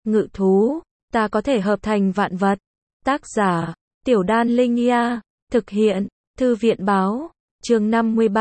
ngự thú, ta có thể hợp thành vạn vật. Tác giả, Tiểu Đan Linh Ia, thực hiện, Thư viện báo, chương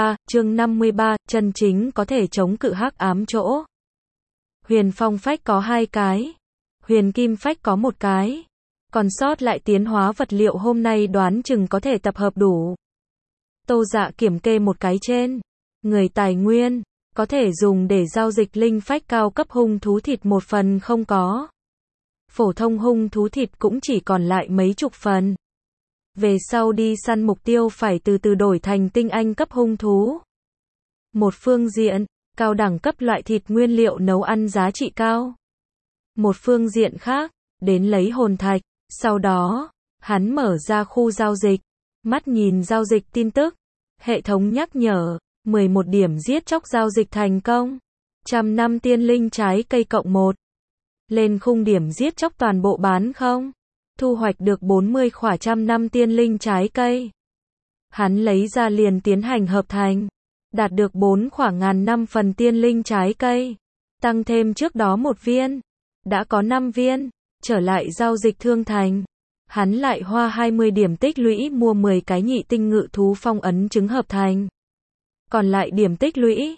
53, chân chính có thể chống cự hắc ám chỗ. Huyền phong phách có 2 cái, huyền kim phách có 1 cái, còn sót lại tiến hóa vật liệu hôm nay đoán chừng có thể tập hợp đủ. Tô Dạ kiểm kê một cái trên, người tài nguyên, có thể dùng để giao dịch linh phách cao cấp hung thú thịt 1 phần không có. Phổ thông hung thú thịt cũng chỉ còn lại mấy chục phần. Về sau đi săn mục tiêu phải từ từ đổi thành tinh anh cấp hung thú. Một phương diện, cao đẳng cấp loại thịt nguyên liệu nấu ăn giá trị cao. Một phương diện khác, đến lấy hồn thạch. Sau đó, hắn mở ra khu giao dịch, mắt nhìn giao dịch tin tức. Hệ thống nhắc nhở, 11 điểm giết chóc giao dịch thành công. 100 năm tiên linh trái cây cộng 1. Lên khung điểm giết chóc toàn bộ bán không? Thu hoạch được 40 khỏa 100 năm tiên linh trái cây. Hắn lấy ra liền tiến hành hợp thành. Đạt được 4 khỏa 1000 năm phần tiên linh trái cây. Tăng thêm trước đó 1 viên. Đã có 5 viên. Trở lại giao dịch thương thành. Hắn lại hoa 20 điểm tích lũy mua 10 cái nhị tinh ngự thú phong ấn trứng hợp thành. Còn lại điểm tích lũy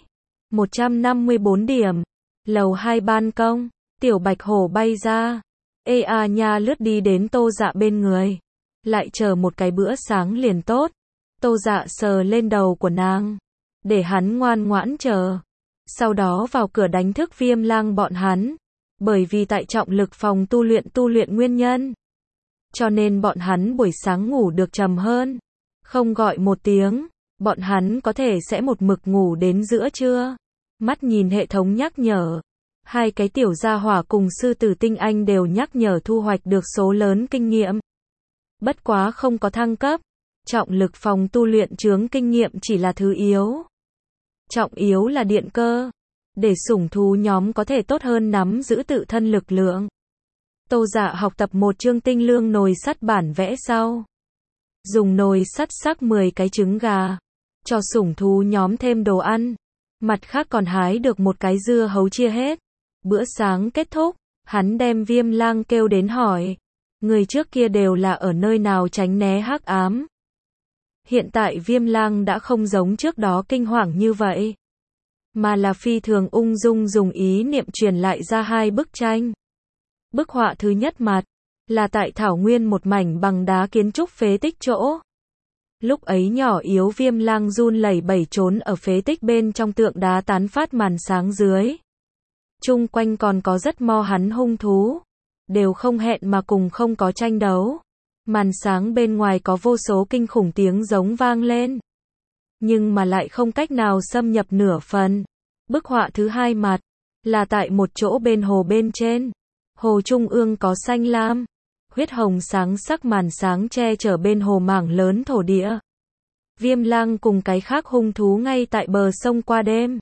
154 điểm. Lầu 2 ban công, tiểu bạch hổ bay ra. Ê a nha lướt đi đến Tô Dạ bên người. Lại chờ một cái bữa sáng liền tốt. Tô Dạ sờ lên đầu của nàng. Để hắn ngoan ngoãn chờ. Sau đó vào cửa đánh thức Viêm Lang bọn hắn. Bởi vì tại trọng lực phòng tu luyện nguyên nhân. Cho nên bọn hắn buổi sáng ngủ được trầm hơn. Không gọi một tiếng, bọn hắn có thể sẽ một mực ngủ đến giữa trưa. Mắt nhìn hệ thống nhắc nhở. 2 cái tiểu gia hỏa cùng sư tử tinh anh đều nhắc nhở thu hoạch được số lớn kinh nghiệm. Bất quá không có thăng cấp. Trọng lực phòng tu luyện chướng kinh nghiệm chỉ là thứ yếu. Trọng yếu là điện cơ. Để sủng thú nhóm có thể tốt hơn nắm giữ tự thân lực lượng. Tô Dạ học tập một chương tinh lương nồi sắt bản vẽ sau. Dùng nồi sắt sắc 10 cái trứng gà. Cho sủng thú nhóm thêm đồ ăn. Mặt khác còn hái được 1 cái dưa hấu chia hết. Bữa sáng kết thúc, hắn đem Viêm Lang kêu đến hỏi. Người trước kia đều là ở nơi nào tránh né hắc ám. Hiện tại Viêm Lang đã không giống trước đó kinh hoàng như vậy. Mà là phi thường ung dung dùng ý niệm truyền lại ra 2 bức tranh. Bức họa thứ nhất mặt, là tại thảo nguyên một mảnh bằng đá kiến trúc phế tích chỗ. Lúc ấy nhỏ yếu Viêm Lang run lẩy bẩy trốn ở phế tích bên trong tượng đá tán phát màn sáng dưới. Chung quanh còn có rất mo hắn hung thú. Đều không hẹn mà cùng không có tranh đấu. Màn sáng bên ngoài có vô số kinh khủng tiếng giống vang lên. Nhưng mà lại không cách nào xâm nhập nửa phần. Bức họa thứ 2 mặt, là tại một chỗ bên hồ bên trên. Hồ trung ương có xanh lam, huyết hồng sáng sắc màn sáng che chở bên hồ mảng lớn thổ địa. Viêm Lang cùng cái khác hung thú ngay tại bờ sông qua đêm.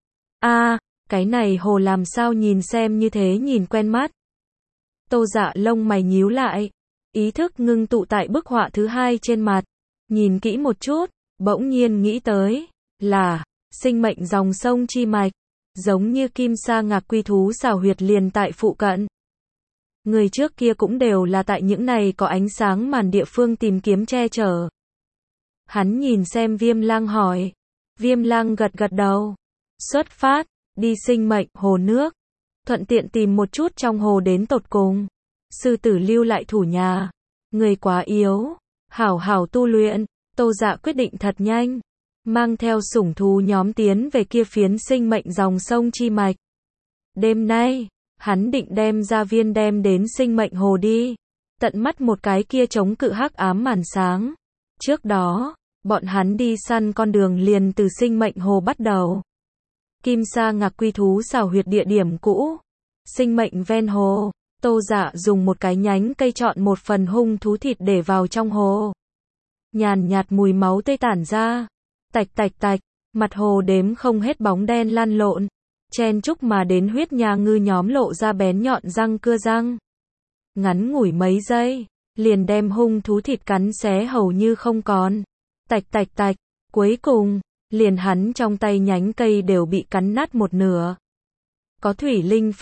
Cái này hồ làm sao nhìn xem như thế nhìn quen mắt. Tô Dạ lông mày nhíu lại, ý thức ngưng tụ tại bức họa thứ 2 trên mặt. Nhìn kỹ một chút, bỗng nhiên nghĩ tới, là, sinh mệnh dòng sông chi mạch, giống như kim sa ngạc quy thú xào huyệt liền tại phụ cận. Người trước kia cũng đều là tại những này có ánh sáng màn địa phương tìm kiếm che chở. Hắn nhìn xem Viêm Lang hỏi. Viêm Lang gật gật đầu. Xuất phát, đi sinh mệnh hồ nước. Thuận tiện tìm một chút trong hồ đến tột cùng. Sư tử lưu lại thủ nhà. Người quá yếu. Hảo hảo tu luyện. Tô Dạ quyết định thật nhanh. Mang theo sủng thú nhóm tiến về kia phiến sinh mệnh dòng sông chi mạch. Đêm nay, hắn định đem gia viên đem đến sinh mệnh hồ đi. Tận mắt một cái kia chống cự hắc ám màn sáng. Trước đó, bọn hắn đi săn con đường liền từ sinh mệnh hồ bắt đầu. Kim sa ngạc quy thú xào huyệt địa điểm cũ. Sinh mệnh ven hồ. Tô Dạ dùng một cái nhánh cây chọn một phần hung thú thịt để vào trong hồ. Nhàn nhạt mùi máu tươi tản ra. Tạch tạch tạch, mặt hồ đếm không hết bóng đen lăn lộn. Chen chúc mà đến huyết nhà ngư nhóm lộ ra bén nhọn răng cưa răng. Ngắn ngủi mấy giây, liền đem hung thú thịt cắn xé hầu như không còn. Tạch tạch tạch, cuối cùng, liền hắn trong tay nhánh cây đều bị cắn nát một nửa. Có thủy linh phách,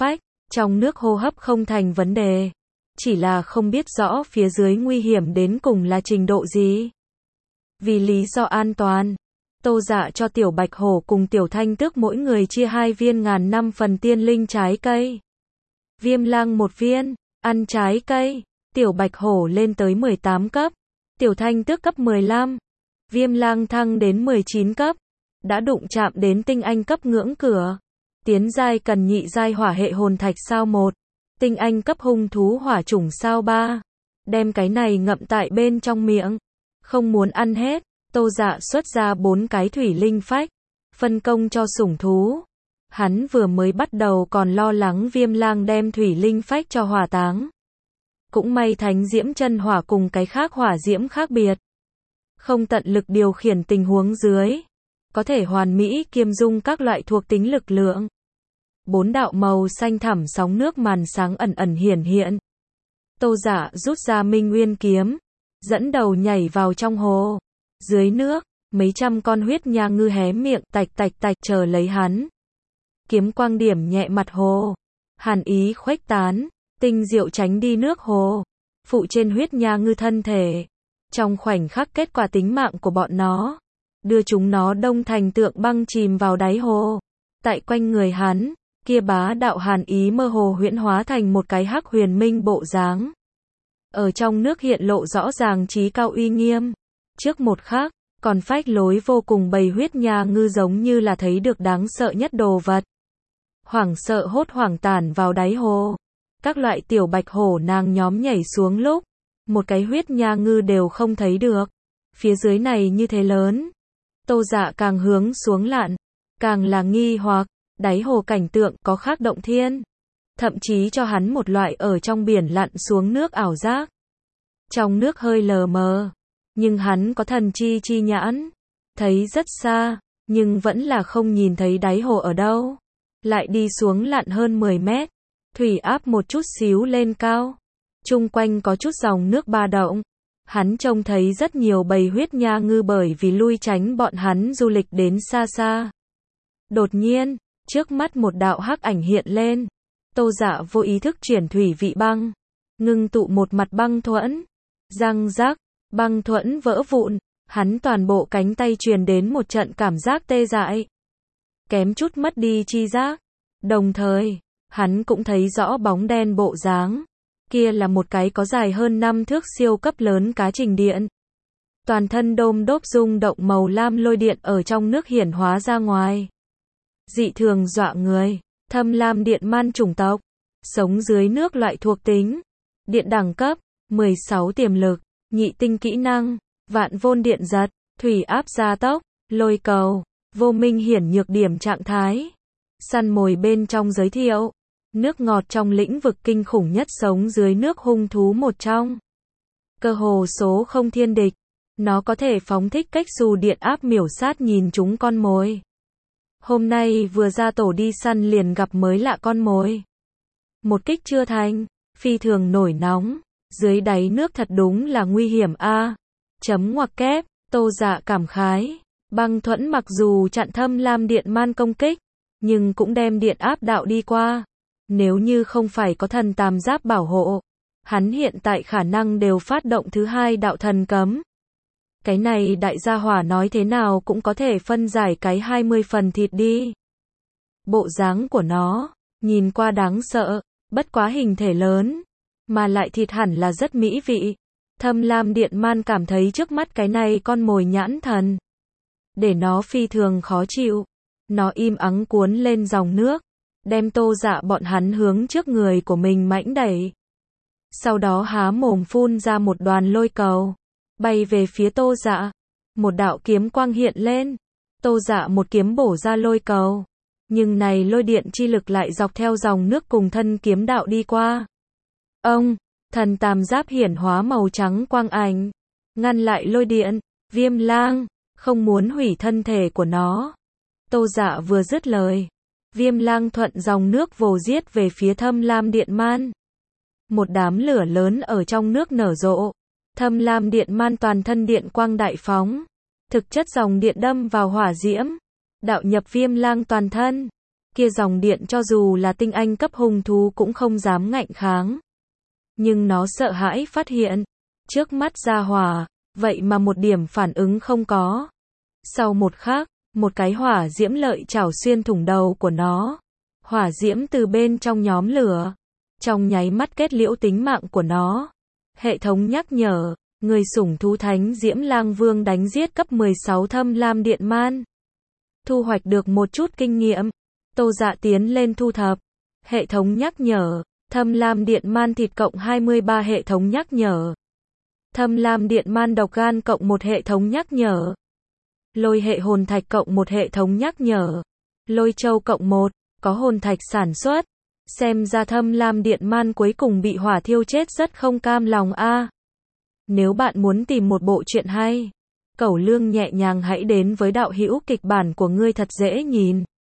Trong nước hô hấp không thành vấn đề. Chỉ là không biết rõ phía dưới nguy hiểm đến cùng là trình độ gì. Vì lý do an toàn, Tô Dạ cho Tiểu Bạch Hổ cùng Tiểu Thanh Tước mỗi người chia 2 viên ngàn năm phần tiên linh trái cây. Viêm Lang 1 viên, ăn trái cây. Tiểu Bạch Hổ lên tới 18 cấp, Tiểu Thanh Tước cấp 15, Viêm Lang thăng đến 19 cấp, đã đụng chạm đến tinh anh cấp ngưỡng cửa. Tiến giai cần nhị giai hỏa hệ hồn thạch sao 1, tinh anh cấp hung thú hỏa chủng sao 3. Đem cái này ngậm tại bên trong miệng, không muốn ăn hết, Tô Dạ xuất ra 4 cái thủy linh phách, phân công cho sủng thú. Hắn vừa mới bắt đầu còn lo lắng Viêm Lang đem thủy linh phách cho hỏa táng. Cũng may thánh diễm chân hỏa cùng cái khác hỏa diễm khác biệt. Không tận lực điều khiển tình huống dưới, có thể hoàn mỹ kiêm dung các loại thuộc tính lực lượng. 4 đạo màu xanh thẳm sóng nước màn sáng ẩn ẩn hiển hiện. Tô Dạ rút ra Minh Nguyên kiếm, dẫn đầu nhảy vào trong hồ. Dưới nước, mấy trăm con huyết nha ngư hé miệng tạch tạch tạch chờ lấy hắn. Kiếm quang điểm nhẹ mặt hồ, hàn ý khuếch tán, tinh diệu tránh đi nước hồ, phụ trên huyết nha ngư thân thể. Trong khoảnh khắc kết quả tính mạng của bọn nó, đưa chúng nó đông thành tượng băng chìm vào đáy hồ. Tại quanh người hắn, kia bá đạo hàn ý mơ hồ huyễn hóa thành một cái hắc huyền minh bộ dáng. Ở trong nước hiện lộ rõ ràng trí cao uy nghiêm. Trước một khắc, còn phách lối vô cùng bầy huyết nha ngư giống như là thấy được đáng sợ nhất đồ vật. Hoảng sợ hốt hoảng tản vào đáy hồ. Các loại tiểu bạch hổ nàng nhóm nhảy xuống lúc, một cái huyết nha ngư đều không thấy được. Phía dưới này như thế lớn. Tô Dạ càng hướng xuống lặn, càng là nghi hoặc, đáy hồ cảnh tượng có khác động thiên. Thậm chí cho hắn một loại ở trong biển lặn xuống nước ảo giác. Trong nước hơi lờ mờ, nhưng hắn có thần chi nhãn, thấy rất xa, nhưng vẫn là không nhìn thấy đáy hồ ở đâu. Lại đi xuống lặn hơn 10 mét, thủy áp một chút xíu lên cao. Chung quanh có chút dòng nước ba động. Hắn trông thấy rất nhiều bầy huyết nha ngư bởi vì lui tránh bọn hắn du lịch đến xa xa. Đột nhiên, trước mắt một đạo hắc ảnh hiện lên. Tô Dạ vô ý thức chuyển thủy vị băng, ngưng tụ một mặt băng thuẫn. Răng rắc, băng thuẫn vỡ vụn, hắn toàn bộ cánh tay truyền đến một trận cảm giác tê dại. Kém chút mất đi chi giác. Đồng thời, hắn cũng thấy rõ bóng đen bộ dáng. Kia là một cái có dài hơn 5 thước siêu cấp lớn cá trình điện. Toàn thân đôm đốp rung động màu lam lôi điện ở trong nước hiển hóa ra ngoài. Dị thường dọa người, thâm lam điện man chủng tộc, sống dưới nước loại thuộc tính. Điện đẳng cấp, 16 tiềm lực, nhị tinh kỹ năng, vạn vôn điện giật, thủy áp gia tốc, lôi cầu, vô minh hiển nhược điểm trạng thái. Săn mồi bên trong giới thiệu. Nước ngọt trong lĩnh vực kinh khủng nhất sống dưới nước hung thú một trong. Cơ hồ số không thiên địch. Nó có thể phóng thích cách dù điện áp miểu sát nhìn chúng con mồi. Hôm nay vừa ra tổ đi săn liền gặp mới lạ con mồi. Một kích chưa thành, phi thường nổi nóng. Dưới đáy nước thật đúng là nguy hiểm a. Chấm ngoặc kép, Tô Dạ cảm khái. Băng thuẫn mặc dù chặn thâm lam điện man công kích, nhưng cũng đem điện áp đạo đi qua. Nếu như không phải có thần tam giáp bảo hộ, hắn hiện tại khả năng đều phát động thứ 2 đạo thần cấm. Cái này đại gia hỏa nói thế nào cũng có thể phân giải cái 20 phần thịt đi. Bộ dáng của nó, nhìn qua đáng sợ, bất quá hình thể lớn, mà lại thịt hẳn là rất mỹ vị. Thâm lam điện man cảm thấy trước mắt cái này con mồi nhãn thần, để nó phi thường khó chịu. Nó im ắng cuốn lên dòng nước, đem Tô Dạ bọn hắn hướng trước người của mình mãnh đẩy. Sau đó há mồm phun ra một đoàn lôi cầu, bay về phía Tô Dạ. Một đạo kiếm quang hiện lên, Tô Dạ một kiếm bổ ra lôi cầu. Nhưng này lôi điện chi lực lại dọc theo dòng nước cùng thân kiếm đạo đi qua. Ông, thần tam giáp hiển hóa màu trắng quang ảnh, ngăn lại lôi điện. Viêm Lang, không muốn hủy thân thể của nó. Tô Dạ vừa dứt lời, Viêm Lang thuận dòng nước vồ giết về phía thâm lam điện man. Một đám lửa lớn ở trong nước nở rộ. Thâm lam điện man toàn thân điện quang đại phóng. Thực chất dòng điện đâm vào hỏa diễm, đạo nhập Viêm Lang toàn thân. Kia dòng điện cho dù là tinh anh cấp hung thú cũng không dám ngạnh kháng. Nhưng nó sợ hãi phát hiện. Trước mắt ra hỏa, vậy mà một điểm phản ứng không có. Sau một khắc, một cái hỏa diễm lợi chảo xuyên thủng đầu của nó. Hỏa diễm từ bên trong nhóm lửa. Trong nháy mắt kết liễu tính mạng của nó. Hệ thống nhắc nhở, người sủng thú thánh Diễm Lang Vương đánh giết cấp 16 thâm lam điện man. Thu hoạch được một chút kinh nghiệm. Tô Dạ tiến lên thu thập. Hệ thống nhắc nhở, thâm lam điện man thịt cộng 23 hệ thống nhắc nhở. Thâm lam điện man độc gan cộng 1 hệ thống nhắc nhở. Lôi hệ hồn thạch cộng 1 hệ thống nhắc nhở. Lôi châu cộng 1, có hồn thạch sản xuất. Xem ra thâm lam điện man cuối cùng bị hỏa thiêu chết rất không cam lòng a. Nếu bạn muốn tìm một bộ truyện hay, Cẩu Lương nhẹ nhàng hãy đến với đạo hữu kịch bản của ngươi thật dễ nhìn.